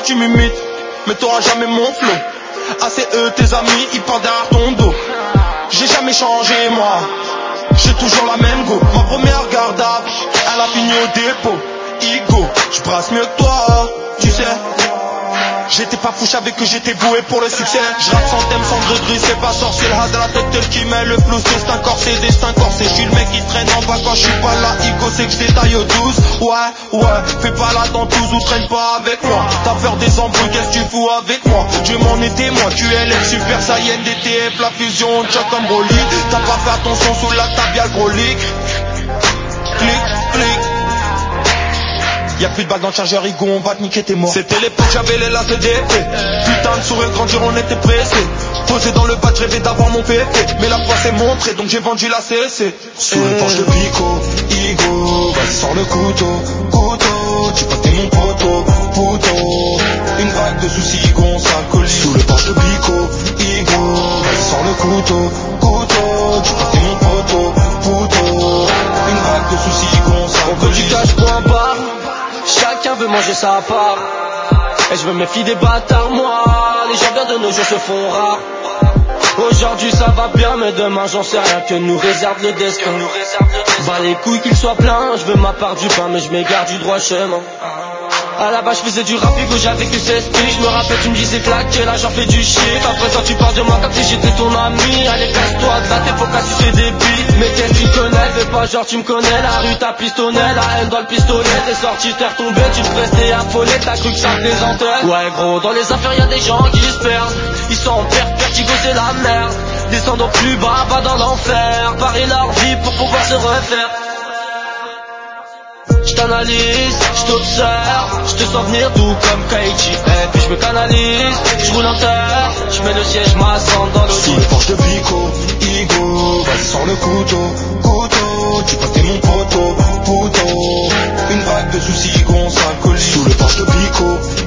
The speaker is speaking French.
tu m'imites, mais t'auras jamais mon flow. ACE tes amis, ils parlent derrière ton dos. J'ai jamais changé moi, j'ai toujours la même go. Ma première garde à vue, elle a fini au dépôt. Ego, je brasse mieux que toi, tu sais. J'étais pas fou, j'avais que j'étais voué pour le succès. Je rappe sans thème, sans gris, c'est pas sorcier. Le has à la tête, tel qui met le flou. C'est un corsé, destin corsé. Je suis le mec qui traîne en bas quand je suis pas là. Ego, c'est que je détaille aux 12. Ouais, fais pas la dentouse ou traîne pas avec moi. T'as peur des embrouilles, qu'est-ce que tu fous avec moi? Dieu m'en est témoin, QLF, Super Saiyan, DTF, la fusion, Jack comme Broly. T'as pas fait attention sous la table, y'a le gros leak. Clic, clic. Y'a plus de balles dans le chargeur, Igo, on va te niquer, t'es mort. C'était l'époque, j'avais les lacets d'épée. Putain de sourire, grandir, on était pressés. Posé dans le badge, rêvé d'avoir mon PP. Mais la foi s'est montrée, donc j'ai vendu la CC. Sous le porche de Pico, Igo, vas-y sors le couteau, tu peux t'es mon poteau. Une vague de soucis, Igo, on s'alcoolise. Sous le porche de Pico, Igo, vas-y sors le couteau, tu peux t'es mon poteau. Une vague de soucis, Igo, on s'alcoolise. On veut du cash, point barre. Chacun veut manger sa part. Et je me méfie des bâtards, moi. Les gens bien de nos jours se font rares. Aujourd'hui ça va bien, mais demain j'en sais rien. Que nous réserve le destin. Bah les couilles qu'il soit plein. Je veux ma part du pain, mais je m'égare du droit chemin. À la base je faisais du rap, Hugo, j'avais que 16 piges. Je me rappelle tu me disais claquer, là j'en fais du shit. Après ça tu parles de moi comme si j'étais ton ami. Allez casse-toi de là, t'es faut qu'à sucer des billes. Mais qu'est-ce que tu connais, fais pas genre tu me connais. La rue t'a pistonné, la haine dans le pistolet. T'es sorti, t'es retombé, tu te restais affolé. T'as cru que ça plaisantait. Ouais gros, dans les affaires y'a des gens qui se perdent. Ils sont en perte, vertigo c'est la merde. Descendons plus bas, va dans l'enfer. Parer leur vie pour pouvoir se refaire. J't'analyse, j't'observe, j'te sens venir doux comme Kaichi. Et puis j'me canalise, j'roule en terre, j'mets le siège, m'ascends dans le Sous le porche de Pico, Igo, vas-y sors le couteau, tu peux t'es mon poteau. Une vague de soucis, Igo, on s'alcoolise. Sous le porche de Pico,